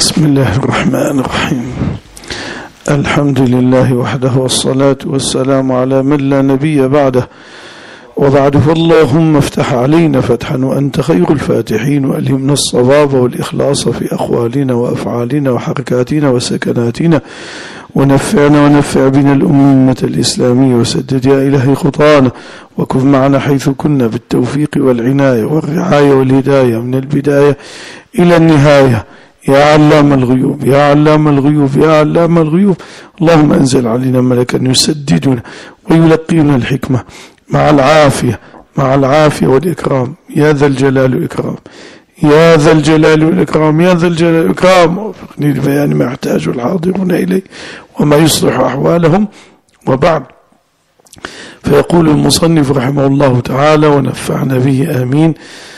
بسم الله الرحمن الرحيم. الحمد لله وحده والصلاة والسلام على من لا نبي بعده وبعد، فاللهم افتح علينا فتحا وأنت خير الفاتحين، وألهمنا الصواب والإخلاص في أقوالنا وأفعالنا وحركاتنا وسكناتنا، ونفعنا ونفع بنا الأمة الإسلامية، وسدد يا إلهي خطانا، وكن معنا حيث كنا بالتوفيق والعناية والرعاية والهداية من البداية إلى النهاية، يا علام الغيوب يا علام الغيوب يا علام الغيوب. اللهم أنزل علينا ملكا يسددنا ويلقينا الحكمة مع العافية والإكرام، يا ذا الجلال والإكرام يا ذا الجلال والإكرام يا ذا الجلال والإكرام. وفقني لبيان ما يحتاج الحاضرون إليه وما يصلح أحوالهم. وبعد، فيقول المصنف رحمه الله تعالى ونفعنا به آمين،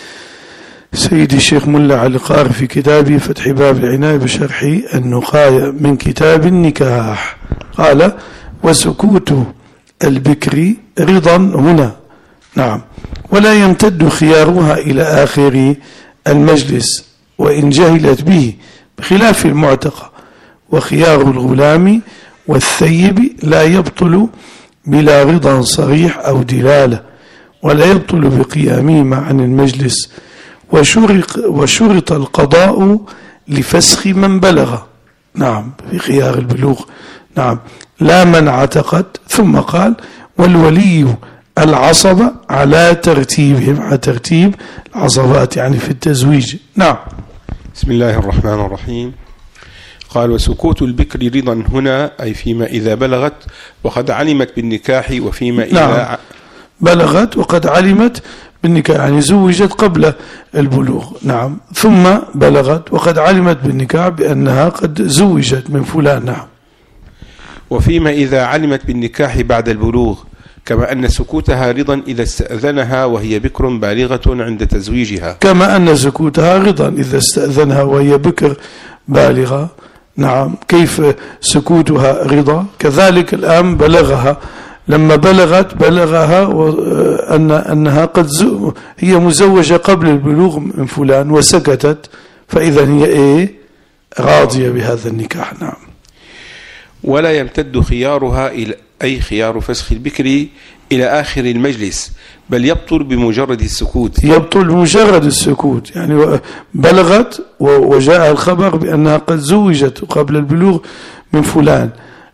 سيدي الشيخ ملا علي القاري في كتابه فتح باب العناية بشرح النقاية من كتاب النكاح قال: وسكوت البكر رضا هنا، نعم، ولا يمتد خيارها إلى آخر المجلس وإن جهلت به، بخلاف المعتقى، وخيار الغلام والثيب لا يبطل بلا رضا صريح أو دلالة، ولا يبطل بقيامهما عن المجلس، وشرط القضاء لفسخ من بلغ، نعم، في خيار البلوغ، نعم، لا من اعتقد. ثم قال: والولي العصبة على ترتيبهم، على ترتيب العصبات يعني في التزويج. نعم. بسم الله الرحمن الرحيم. قال: وسكوت البكر رضا هنا، أي فيما إذا بلغت وقد علمت بالنكاح، وفيما إذا نعم، بلغت وقد علمت بالنكاح، يعني زوجت قبل البلوغ، نعم، ثم بلغت وقد علمت بالنكاح بأنها قد زوجت من فلان، نعم. وفيما إذا علمت بالنكاح بعد البلوغ، كما أن سكوتها رضا إذا استأذنها وهي بكر بالغة عند تزويجها، كما أن سكوتها رضا إذا استأذنها وهي بكر بالغة، نعم. كيف سكوتها رضا؟ كذلك الآن بلغها، لما بلغها أنها قد هي مزوجة قبل البلوغ من فلان وسكتت، فإذا هي راضية بهذا النكاح، نعم. ولا يمتد خيارها أي خيار فسخ البكر إلى آخر المجلس، بل يبطل بمجرد السكوت، يبطل بمجرد السكوت، يعني بلغت وجاء الخبر بأنها قد زوجت قبل البلوغ من فلان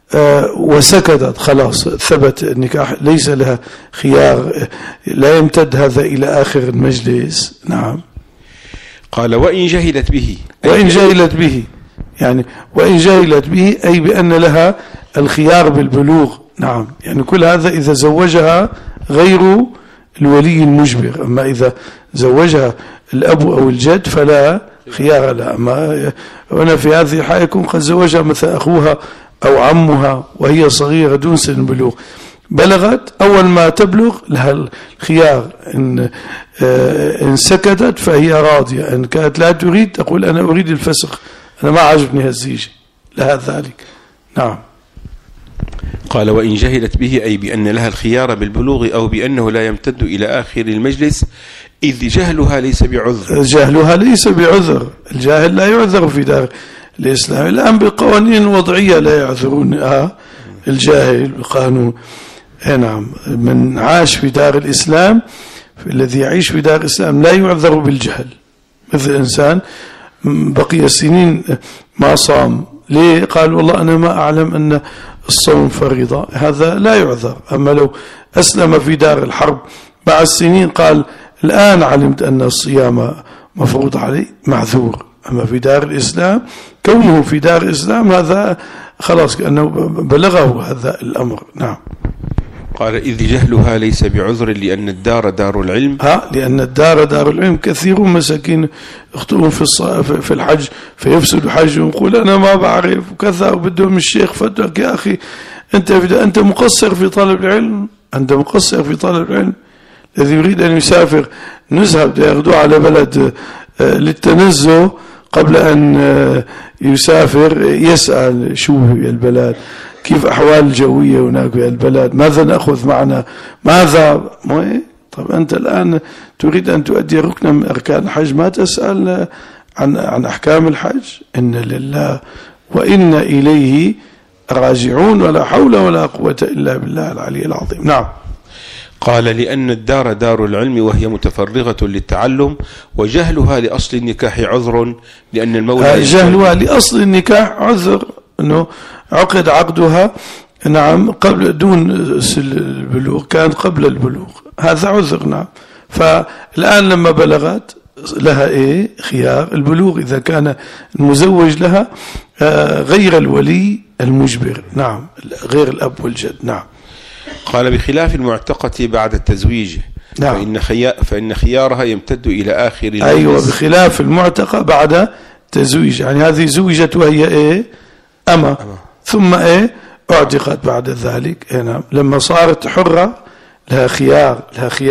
وسكتت، خلاص ثبت النكاح، ليس لها خيار، لا يمتد هذا إلى آخر المجلس، نعم. قال: وإن جهلت به، وإن جهلت به، يعني وإن جهلت به أي بأن لها الخيار بالبلوغ، نعم، يعني كل هذا إذا زوجها غير الولي المجبر. أما إذا زوجها الأب أو الجد فلا خيار لها. أما هنا في هذه الحالة يكون قد زوجها مثلا أخوها أو عمها وهي صغيرة دون سن البلوغ، بلغت، أول ما تبلغ لها الخيار، إن سكتت فهي راضية، إن كانت لا تريد تقول أنا أريد الفسخ، أنا ما عجبني هالزيجة، لها ذلك، نعم. قال: وإن جهلت به، أي بأن لها الخيار بالبلوغ، أو بأنه لا يمتد إلى آخر المجلس، إذ جهلها ليس بعذر. جهلها ليس بعذر، الجاهل لا يعذر في دار الإسلام. الآن بالقوانين الوضعية لا يعذرون الجاهل بالقانون، نعم. من عاش في دار الإسلام، الذي يعيش في دار الإسلام لا يعذر بالجهل، مثل إنسان بقي سنين ما صام، ليه؟ قال والله أنا ما أعلم أن الصوم فريضة، هذا لا يعذر. أما لو أسلم في دار الحرب بعد سنين قال الآن علمت أن الصيام مفروض علي، معذور. أما في دار الإسلام، كونه في دار الإسلام هذا خلاص كأنه بلغه هذا الأمر، نعم. قال: إذ جهلها ليس بعذر، لأن الدار دار العلم، لأن الدار دار العلم. كثير مساكين يخطئون في الحج فيفسد حجهم، يقول أنا ما بعرف وكذا، وبدهم الشيخ فتوى. يا أخي أنت مقصر في طلب العلم، أنت مقصر في طلب العلم. الذي يريد أن يسافر نزهة يأخذوه على بلد للتنزه، قبل أن يسافر يسأل شو هي البلد، كيف أحوال الجوية هناك في البلد، ماذا نأخذ معنا، ماذا طب أنت الآن تريد أن تؤدي ركنا من أركان الحج، ما تسأل عن أحكام الحج، إن لله وإن إليه راجعون، ولا حول ولا قوة إلا بالله العلي العظيم. نعم. قال لأن الدار دار العلم وهي متفرغة للتعلم، وجهلها لأصل النكاح عذر، لأن المولى جهلها لأصل النكاح عذر، أنه عقد عقدها نعم قبل دون البلوغ، كان قبل البلوغ، هذا عذر. نعم. فالآن لما بلغت لها خيار البلوغ إذا كان المزوج لها غير الولي المجبر. نعم، غير الأب والجد. نعم. قال بخلاف المعتقة بعد التزويج. نعم. فإن خيارها يمتد إلى آخر المجلس. أيوة، بخلاف المعتقة بعد تزويج، يعني هذه زوجت وهي أما ثم اعتقت بعد ذلك. نعم. لما صارت حرة لها خيار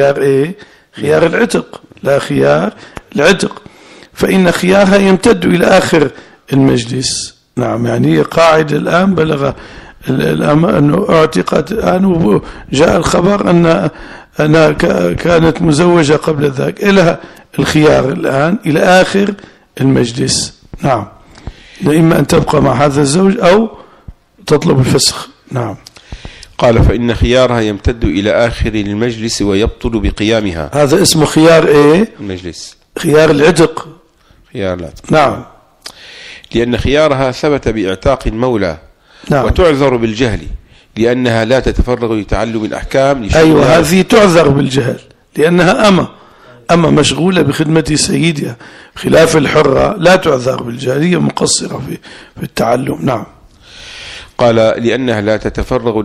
خيار العتق، لا خيار العتق، فإن خيارها يمتد إلى آخر المجلس. نعم. يعني قاعدة الآن بلغ الأمة أنه اعتقت الآن، وجاء الخبر أنها كانت مزوجة قبل ذلك، لها الخيار الآن إلى آخر المجلس. نعم. إما أن تبقى مع هذا الزوج أو تطلب الفسخ. نعم. قال فإن خيارها يمتد إلى آخر المجلس ويبطل بقيامها. هذا اسمه خيار المجلس، خيار العتق. خيار العتق. نعم. لأن خيارها ثبت بإعتاق المولى. نعم. وتعذر بالجهل لأنها لا تتفرغ لتعلم الأحكام. أيوة، هذه تعذر بالجهل لأنها أما مشغولة بخدمة سيدها، خلاف الحرة لا تعذر بالجهل، هي مقصرة في التعلم. نعم. قال لأنها لا تتفرغ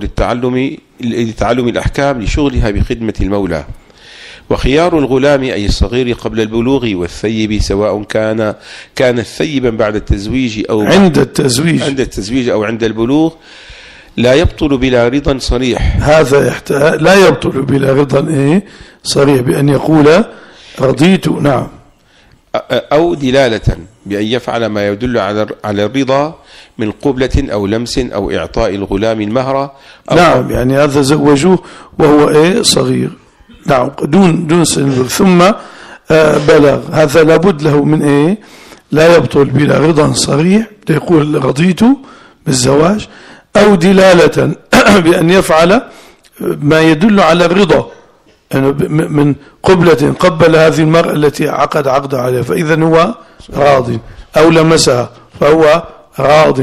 لتعلم الأحكام لشغلها بخدمة المولى. وخيار الغلام أي الصغير قبل البلوغ والثيب، سواء كان ثيبا بعد التزويج أو عند التزويج أو عند البلوغ، لا يبطل بلا رضا صريح. هذا لا يبطل بلا رضا صريح، بأن يقول رضيت. نعم. أو دلالة بأن يفعل ما يدل على الرضا من قبلة أو لمس أو إعطاء الغلام المهر. نعم. يعني هذا زوجوه وهو صغير. نعم. دون سن، ثم بلغ، هذا لابد له من لا يبطل بلا رضا صريح، يقول رضيت بالزواج، أو دلالة بأن يفعل ما يدل على الرضا، يعني من قبلة قبل هذه المرأة التي عقد عقد عليها، فإذا هو راض، أو لمسها فهو راض،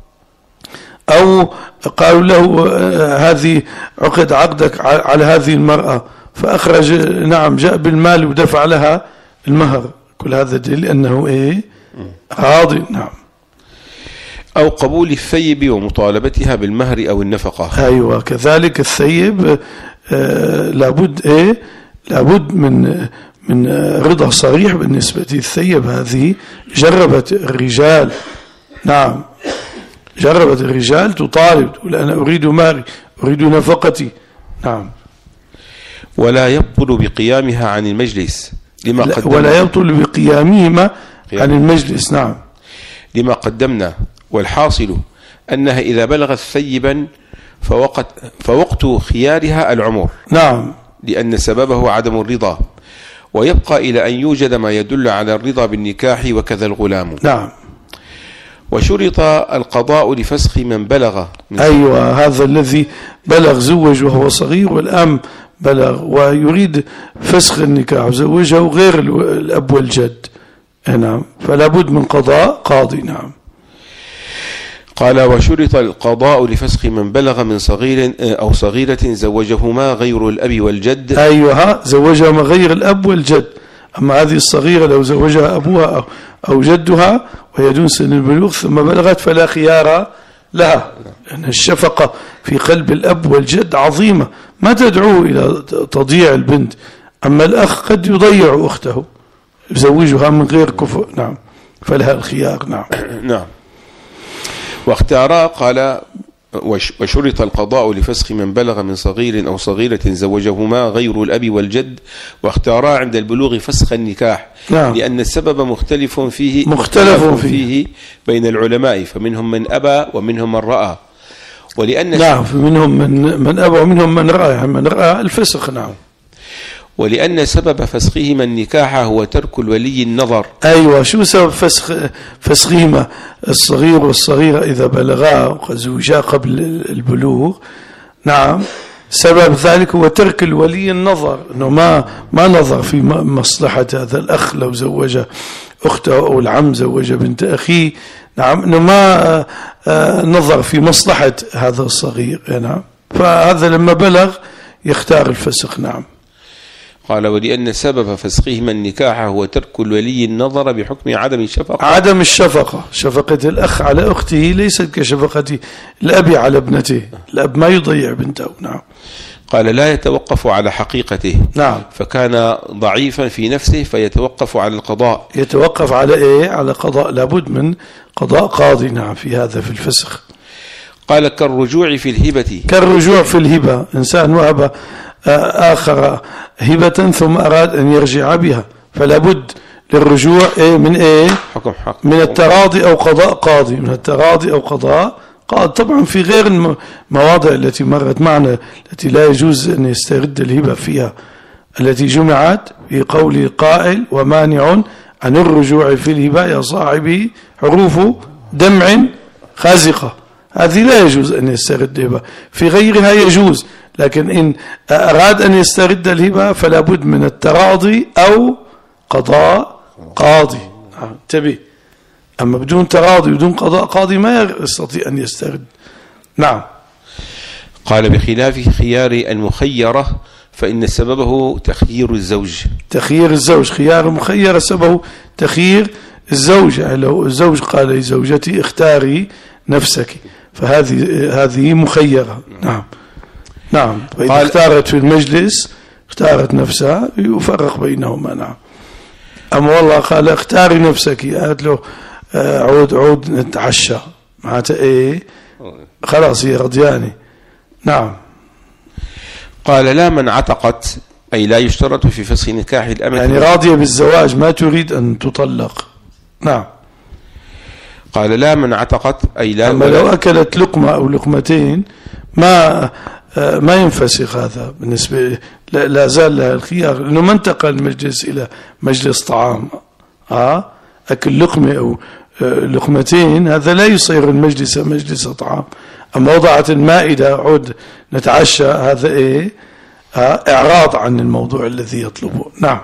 أو قالوا له هذه عقد عقدك على هذه المرأة فأخرج، نعم، جاء بالمال ودفع لها المهر، كل هذا دليل أنه راض. نعم. أو قبول الثيب ومطالبتها بالمهر أو النفقة. أيوة، كذلك الثيب لابد من رضا صريح بالنسبة للثيب. هذه جربت الرجال. نعم. جربت الرجال تطالب، تقول أنا أريد مهري، أريد نفقتي. نعم. ولا يبطل بقيامها عن المجلس لما قدمنا. ولا يبطل بقيامهما عن المجلس. نعم. لما قدمنا. والحاصل أنها إذا بلغت ثيبا فوقت خيارها العمر. نعم. لأن سببه عدم الرضا، ويبقى إلى أن يوجد ما يدل على الرضا بالنكاح، وكذا الغلام. نعم. وشرط القضاء لفسخ من بلغ. أيوة، هذا الذي بلغ زوج وهو صغير، والآن بلغ ويريد فسخ النكاح، زوجه غير الأب والجد. نعم. فلا بد من قضاء قاضي. نعم. قال وشرط القضاء لفسخ من بلغ من صغير أو صغيرة زوجهما غير الأب والجد. أيوة، زوجهما غير الأب والجد. أما هذه الصغيرة لو زوجها أبوها أو جدها وهي دون سن البلوغ ثم بلغت فلا خيار لها، لأن الشفقة في قلب الأب والجد عظيمة، ما تدعو إلى تضييع البنت. أما الأخ قد يضيع أخته، يزوجها من غير كفء. نعم. فلها الخيار. نعم. نعم. واختارا قال وشرط القضاء لفسخ من بلغ من صغير أو صغيرة زوجهما غير الأب والجد، واختارا عند البلوغ فسخ النكاح. نعم. لأن السبب مختلف فيه بين العلماء، فمنهم من أبى ومنهم من رأى. ولأن نعم، منهم من أبى ومنهم من رأى، يعني من رأى الفسخ. نعم. ولأن سبب فسخهما النكاح هو ترك الولي النظر. أيوة، شو سبب فسخهما الصغير والصغيرة إذا بلغا وزوجا قبل البلوغ؟ نعم، سبب ذلك هو ترك الولي النظر، أنه ما نظر في مصلحة هذا الأخ لو زوج أخته أو العم زوج بنت أخيه. نعم، أنه ما نظر في مصلحة هذا الصغير. نعم، فهذا لما بلغ يختار الفسخ. نعم. قال ولأن سبب فسخهما النكاح هو ترك الولي النظر بحكم عدم الشفقة. عدم الشفقة، شفقة الأخ على أخته ليست كشفقة الأب على ابنته، الأب ما يضيع بنته. نعم. قال لا يتوقف على حقيقته. نعم. فكان ضعيفا في نفسه فيتوقف على القضاء. يتوقف على إيه؟ على قضاء، لابد من قضاء قاضي. نعم، في هذا في الفسخ. قال كالرجوع في الهبة. كالرجوع في الهبة، إنسان وهب آخر هبة ثم أراد أن يرجع بها، فلا بد للرجوع من حكم من التراضي أو قضاء قاضي، من التراضي أو قضاء قاضي. طبعا في غير المواضع التي مرت معنا التي لا يجوز أن يسترد الهبة فيها، التي جمعت في قول القائل ومانع عن الرجوع في الهبة يا صاحبي حروف دمع خازقة، هذه لا يجوز أن يسترد الهبة. في غيرها يجوز، لكن إن أراد أن يسترد الهبة فلا بد من التراضي أو قضاء قاضي. انتبه، أما بدون تراضي بدون قضاء قاضي ما يستطيع أن يسترد. نعم. قال بخلاف خيار المخيرة فإن سببه تخيير الزوج. تخيير الزوج، خيار المخيرة سببه تخيير الزوج. لو الزوج قال لزوجتي اختاري نفسك، فهذه مخيرة. نعم. نعم، فإذا اختارت في المجلس اختارت نفسها يفرق بينهما. نعم. أما والله قال اختاري نفسك، قالت له عود نتعشى، معناتها إيه؟ خلاص هي رضياني. نعم. قال لا من عتقت، أي لا يشترط في فسخ نكاح الأمة، يعني راضية بالزواج ما تريد أن تطلق. نعم. قال لا من عتقت، أي لا، أما لو أكلت لقمة أو لقمتين ما ينفسخ هذا بالنسبة، لا زال لها الخيار، لأنه ما انتقل المجلس إلى مجلس طعام. أكل لقمة أو لقمتين هذا لا يصير المجلس مجلس طعام. أما وضعت المائدة عود نتعشى، هذا إيه؟ إعراض عن الموضوع الذي يطلبه. نعم.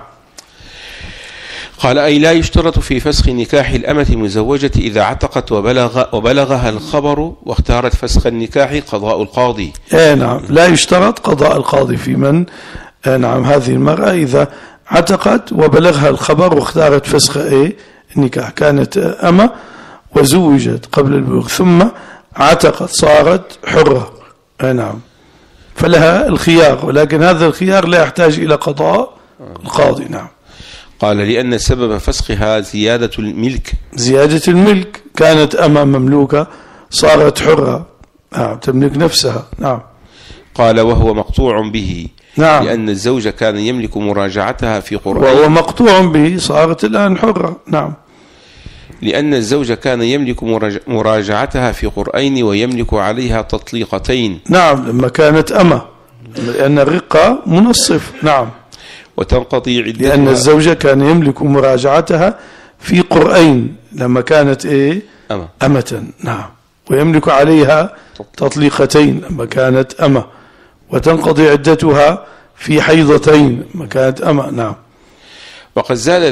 قال أي لا يشترط في فسخ نكاح الأمة المزوجة إذا عتقت وبلغها الخبر واختارت فسخ النكاح قضاء القاضي. نعم، لا يشترط قضاء القاضي في من نعم هذه المرأة إذا عتقت وبلغها الخبر واختارت فسخ النكاح، كانت أمة وزوجت قبل البلوغ ثم عتقت صارت حرة. نعم، فلها الخيار، ولكن هذا الخيار لا يحتاج إلى قضاء القاضي. نعم. قال لأن سبب فسخها زيادة الملك. زيادة الملك، كانت أمة مملوكة صارت حرة. نعم، تملك نفسها. نعم. قال وهو مقطوع به. نعم. لأن الزوج كان يملك مراجعتها في قرآن، وهو مقطوع به صارت الآن حرة. نعم. لأن الزوج كان يملك مراجعتها في قرآن ويملك عليها تطليقتين. نعم، لما كانت أمة، لأن الرقة منصف. نعم. وتنقضي عدتها، لأن الزوجة كان يملك مراجعتها في قرآن لما كانت أمة. نعم. ويملك عليها تطليقتين لما كانت أمة، وتنقضي عدتها في حيضتين لما كانت أمة. نعم. وقد زاد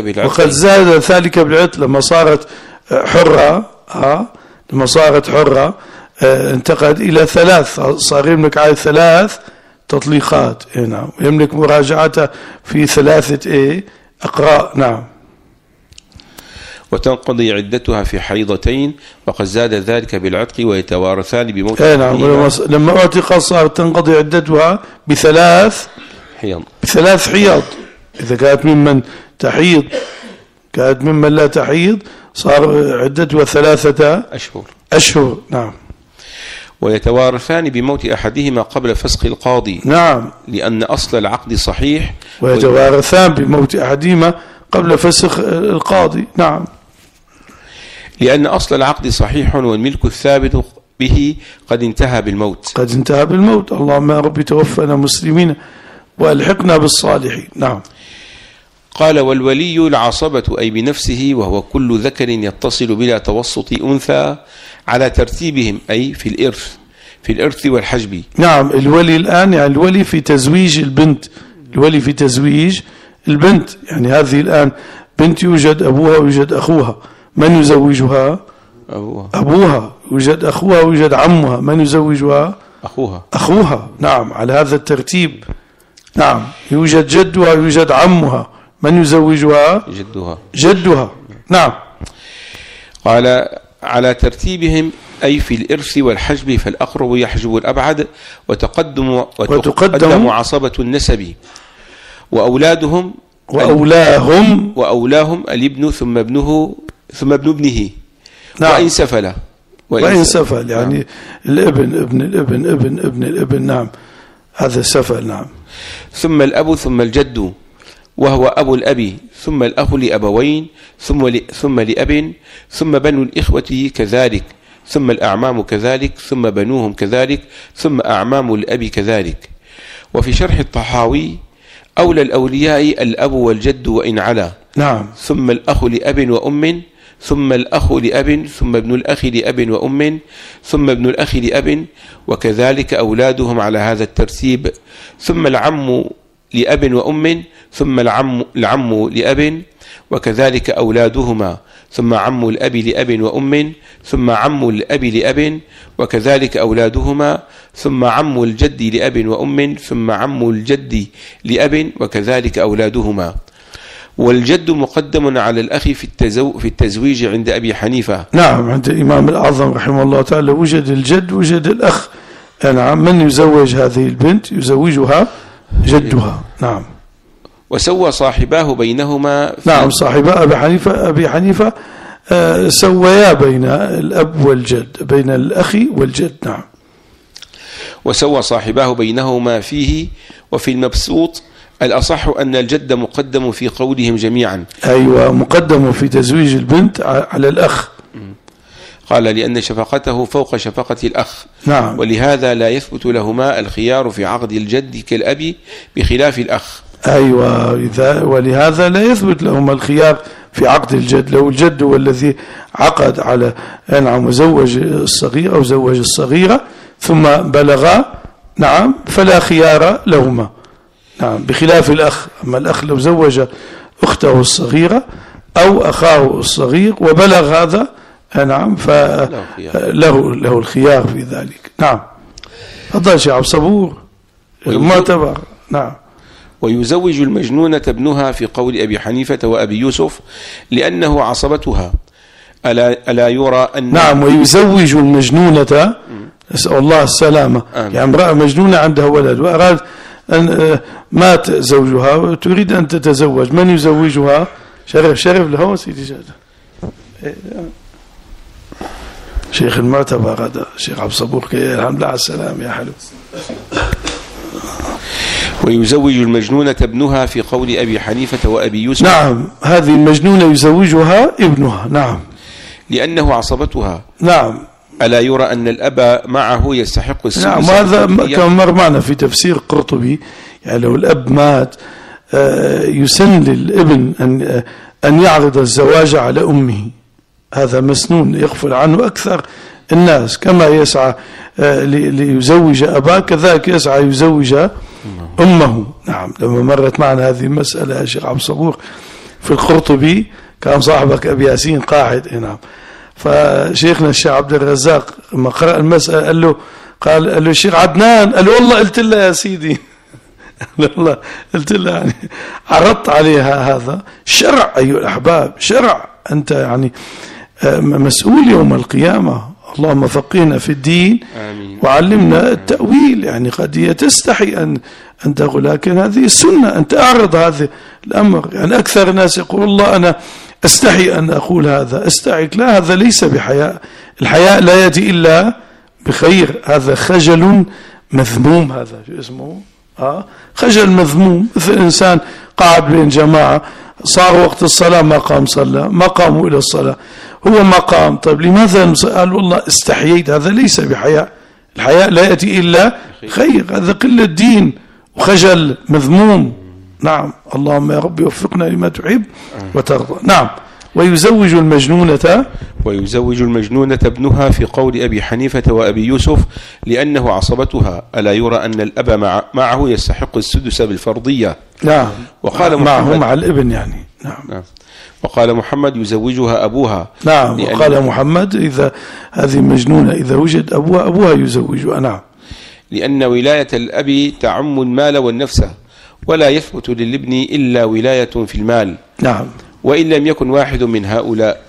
ذلك بالعتق لما صارت حرة. انتقل إلى 3، صار يملك على 3 تطليقات. نعم. ويملك مراجعته في 3 أقراء. نعم. وتنقضي عدتها في حيضتين، وقد زاد ذلك بالعتق ويتوارثان بموت. نعم. لما اعتق صارت تنقضي عدتها ب3 حيض. إذا كانت ممن تحيض، كانت ممن لا تحيض صار عدتها 3 أشهر. نعم. ويتوارثان بموت أحدهما قبل فسخ القاضي. نعم. لأن أصل العقد صحيح. ويتوارثان بموت أحدهما قبل فسخ القاضي. نعم. لأن أصل العقد صحيح والملك الثابت به قد انتهى بالموت. اللهم يا رب توفنا مسلمين وألحقنا بالصالحين. نعم. قال: والولي العصبة أي بنفسه، وهو كل ذكر يتصل بلا توسط أنثى على ترتيبهم، أي في الإرث والحجب. نعم. الولي الآن يعني الولي في تزويج البنت، الولي في تزويج البنت، يعني هذه الآن بنت يوجد أبوها ويوجد أخوها، من يزوجها؟ أبوها. يوجد أخوها ويوجد عمها، من يزوجها؟ أخوها. نعم، على هذا الترتيب. نعم. يوجد جدها ويوجد عمها، من يزوجها؟ جدها. نعم. قال: على ترتيبهم أي في الإرث والحجب، فالأقرب يحجب الأبعد، وتقدم عصبة النسب، وأولاهم الابن ثم ابن ابنه. نعم. وإن سفل يعني نعم. الابن ابن الابن ابن ابن الابن. نعم، هذا سفل. نعم. ثم الأب ثم الجد، وهو أبو الأب، ثم الأخ لأبوين، ثم لأب، ثم بنو الإخوة كذلك، ثم الأعمام كذلك، ثم بنوهم كذلك، ثم أعمام الأب كذلك. وفي شرح الطحاوي: أولى الأولياء الأب والجد وإن علا. نعم. ثم الأخ لأب وأم، ثم الأخ لأب، ثم ابن الأخ لأب وأم، ثم ابن الأخ لأب، وكذلك أولادهم على هذا الترتيب. ثم العم لأب وأم، ثم العم لأب، وكذلك أولادهما. ثم عم الأب لأب وأم، ثم عم الأب لأب، وكذلك أولادهما. ثم عم الجد لأب وأم، ثم عم الجد لأب، وكذلك أولادهما. والجد مقدم على الأخ في التزويج عند أبي حنيفة. نعم، عند الإمام الأعظم رحمه الله تعالى وجد الجد وجد الأخ. نعم. من يزوج هذه البنت يزوجها جدها. نعم. وسوى صاحباه بينهما. نعم، صاحبا أبي حنيفة سويا بين الأب والجد، بين الأخ والجد. نعم. وسوى صاحباه بينهما فيه. وفي المبسوط الأصح أن الجد مقدم في قولهم جميعا. أيوة، مقدم في تزويج البنت على الأخ. قال: لأن شفقته فوق شفقة الأخ. نعم. ولهذا لا يثبت لهما الخيار في عقد الجد كالأب بخلاف الأخ. أيوة، ولهذا لا يثبت لهما الخيار في عقد الجد. لو الجد هو الذي عقد على وزوج الصغير أو زوج الصغيرة ثم بلغا، نعم، فلا خيار لهما. نعم، بخلاف الأخ. أما الأخ لو زوج أخته الصغيرة أو أخاه الصغير وبلغ هذا، نعم، فله الخيار في ذلك. نعم. تفضل شيخ عبد الصبور. المعتبر. نعم. ويزوج المجنونة ابنها في قول أبي حنيفة وأبي يوسف لأنه عصبتها. ألا يرى أن نعم. ويزوج المجنونة، نسأل الله السلامة. يعني امرأة مجنونة عندها ولد وأراد أن مات زوجها وتريد أن تتزوج، من يزوجها؟ شرف له سيدي جاد. شيخ المعتبر هذا شيخ عبد الصبور. الحمد لله على السلام يا حلو. ويزوج المجنونة ابنها في قول أبي حنيفة وأبي يوسف. نعم، هذه المجنونة يزوجها ابنها. نعم، لأنه عصبتها. نعم. ألا يرى أن الأب معه يستحق السدس؟ نعم، هذا كما مر معنا في تفسير قرطبي. يعني لو الأب مات يسن للابن أن يعرض الزواج على أمه. هذا مسنون يغفل عنه أكثر الناس. كما يسعى ليزوج أباه كذلك يسعى يزوج أمه. نعم. لما مرت معنا هذه المسألة يا شيخ عبد الصبور في القرطبي، كان صاحبك أبي ياسين قاعد. نعم. فشيخنا الشيخ عبد الرزاق لما قرأ المسألة قال له الشيخ عدنان، قال له والله قلت له يا سيدي، والله قلت له، يعني عرضت عليها هذا شرع أيها الأحباب، شرع. أنت يعني مسؤول يوم القيامة. اللهم فقهنا في الدين وعلمنا التأويل. يعني قد هي تستحي أن تقول، لكن هذه السنة أن تعرض هذا الأمر. يعني أكثر الناس يقول الله أنا أستحي أن أقول هذا، أستحيك. لا، هذا ليس بحياء. الحياء لا يأتي إلا بخير. هذا خجل مذموم. هذا شو اسمه؟ خجل مذموم. مثل إنسان قاعد بين جماعة، صار وقت الصلاة ما قام صلى، ما قاموا إلى الصلاة، هو ما قام. طيب لماذا؟ قال والله استحييت. هذا ليس بحياء. الحياء لا يأتي إلا خير. هذا قلة دين وخجل مذموم. نعم، اللهم يا رب وفقنا لما تحب وترضى. نعم. ويزوج المجنونة ابنها في قول أبي حنيفة وأبي يوسف لأنه عصبتها، ألا يرى أن الأب معه يستحق السدس بالفرضية. نعم، وقال معه مع الابن يعني. نعم. وقال محمد يزوجها أبوها. نعم. وقال محمد إذا هذه مجنونة إذا وجد أبوها يزوجها. نعم. لأن ولاية الأب تعم المال والنفس، ولا يثبت للابن إلا ولاية في المال. نعم. وإن لم يكن واحد من هؤلاء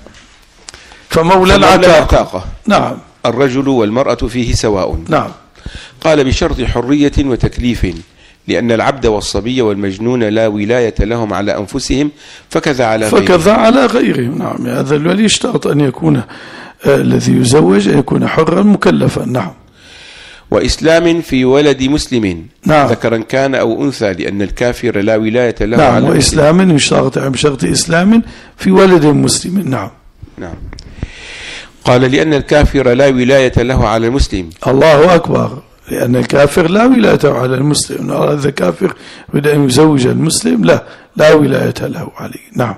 فمولى العتاقة. نعم. الرجل والمرأة فيه سواء. نعم. قال بشرط حرية وتكليف، لأن العبد والصبي والمجنون لا ولاية لهم على أنفسهم، فكذا على غيرهم. نعم. هذا الولي يشترط أن يكون الذي يزوج أن يكون حرا مكلفا. نعم. وإسلام في ولد مسلم. نعم. ذكرا كان أو أنثى، لأن الكافر لا ولاية له. نعم. على وإسلام يشترط بشرط إسلام في ولد مسلم. نعم. نعم. قال لأن الكافر لا ولاية له على المسلم. الله أكبر. لأن الكافر لا ولاية على المسلم. هذا كافر بدأ أن يزوج المسلم لا ولاية له عليه. نعم.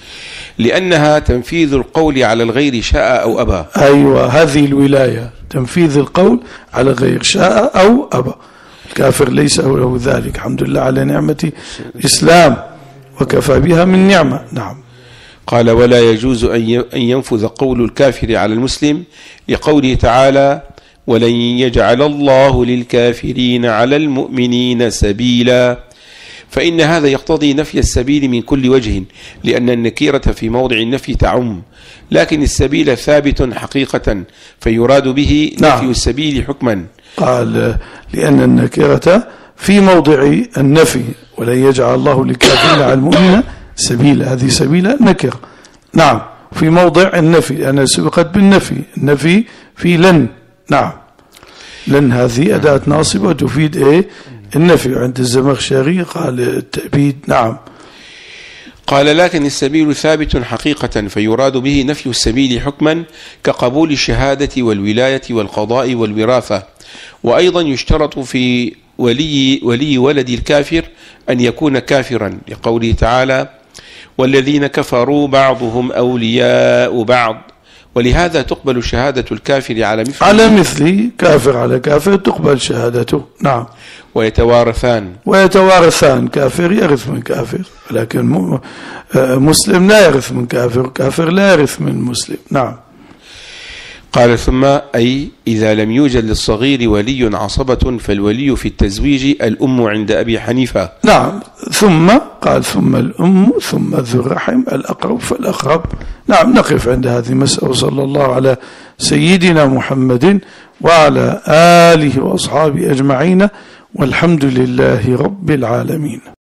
لأنها تنفيذ القول على الغير شاء أو أبى. أيوة، هذه الولاية تنفيذ القول على غير شاء أو أبى. الكافر ليس له ذلك. الحمد لله على نعمة الإسلام، وكفى بها من نعمة. نعم. قال ولا يجوز أن ينفذ قول الكافر على المسلم، لقوله تعالى ولن يجعل الله للكافرين على المؤمنين سبيلا، فإن هذا يقتضي نفي السبيل من كل وجه، لأن النكيرة في موضع النفي تعم، لكن السبيل ثابت حقيقة، فيراد به نفي السبيل حكما. قال لأن النكيرة في موضع النفي، ولن يجعل الله للكافرين على المؤمنين سبيلا، هذه سبيل نكر. نعم. في موضع النفي، أنا سبقت بالنفي، النفي في لن. نعم. لن هذه أداة ناصبة تفيد النفي. عند الزمخشري قال التأبيد. نعم. قال لكن السبيل ثابت حقيقة، فيراد به نفي السبيل حكما، كقبول الشهادة والولاية والقضاء والوراثة. وأيضا يشترط في ولي ولد الكافر أن يكون كافرا، لقوله تعالى والذين كفروا بعضهم أولياء بعض، ولهذا تقبل شهادة الكافر على مثل كافر على كافر تقبل شهادته. نعم. ويتوارثان كافر يرث من كافر، لكن مسلم لا يرث من كافر، كافر لا يرث من مسلم. نعم. قال ثم أي إذا لم يوجد للصغير ولي عصبة، فالولي في التزويج الأم عند أبي حنيفة. نعم. ثم قال ثم الأم ثم ذو الرحم الأقرب فالأقرب. نعم. نقف عند هذه المسألة، وصلى الله على سيدنا محمد وعلى آله وأصحابه أجمعين، والحمد لله رب العالمين.